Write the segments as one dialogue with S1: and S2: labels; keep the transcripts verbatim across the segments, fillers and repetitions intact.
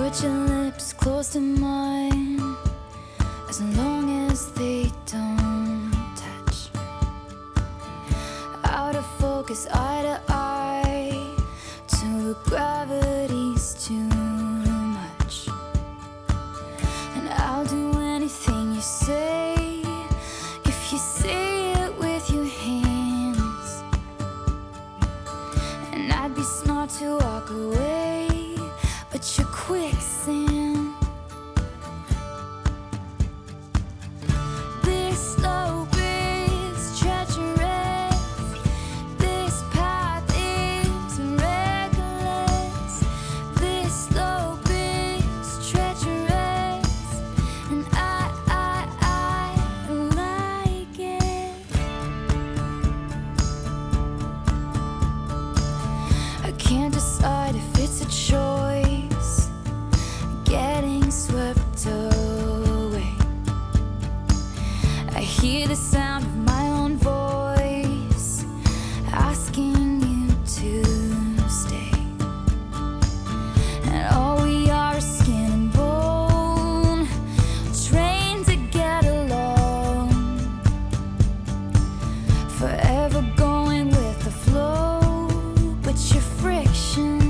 S1: put your lips close to mine, as long as they don't touch. Out of focus, eye to eye, till the gravity's too much. And I'll do anything you say, if you say it with your hands. And I'd be smart to walk away, but you're quicksand. This slope is treacherous, this path is reckless. This slope is treacherous, and I, I, I like it. I can't decide if it's a choice, getting swept away. I hear the sound of my own voice asking you to stay. And all we are is skin and bone, trained to get along, forever going with the flow, but your friction.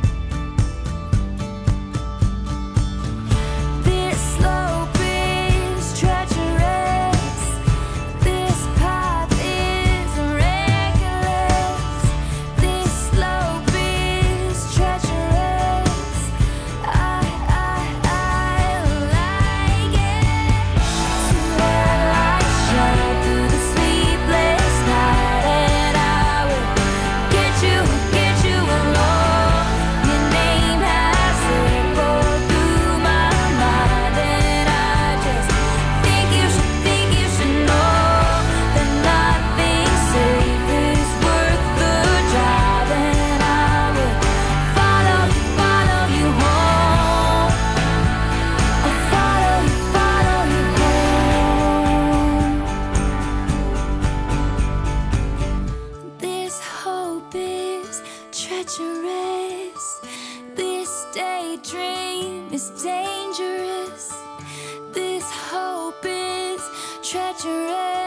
S1: Treacherous, this daydream is dangerous. This hope is treacherous.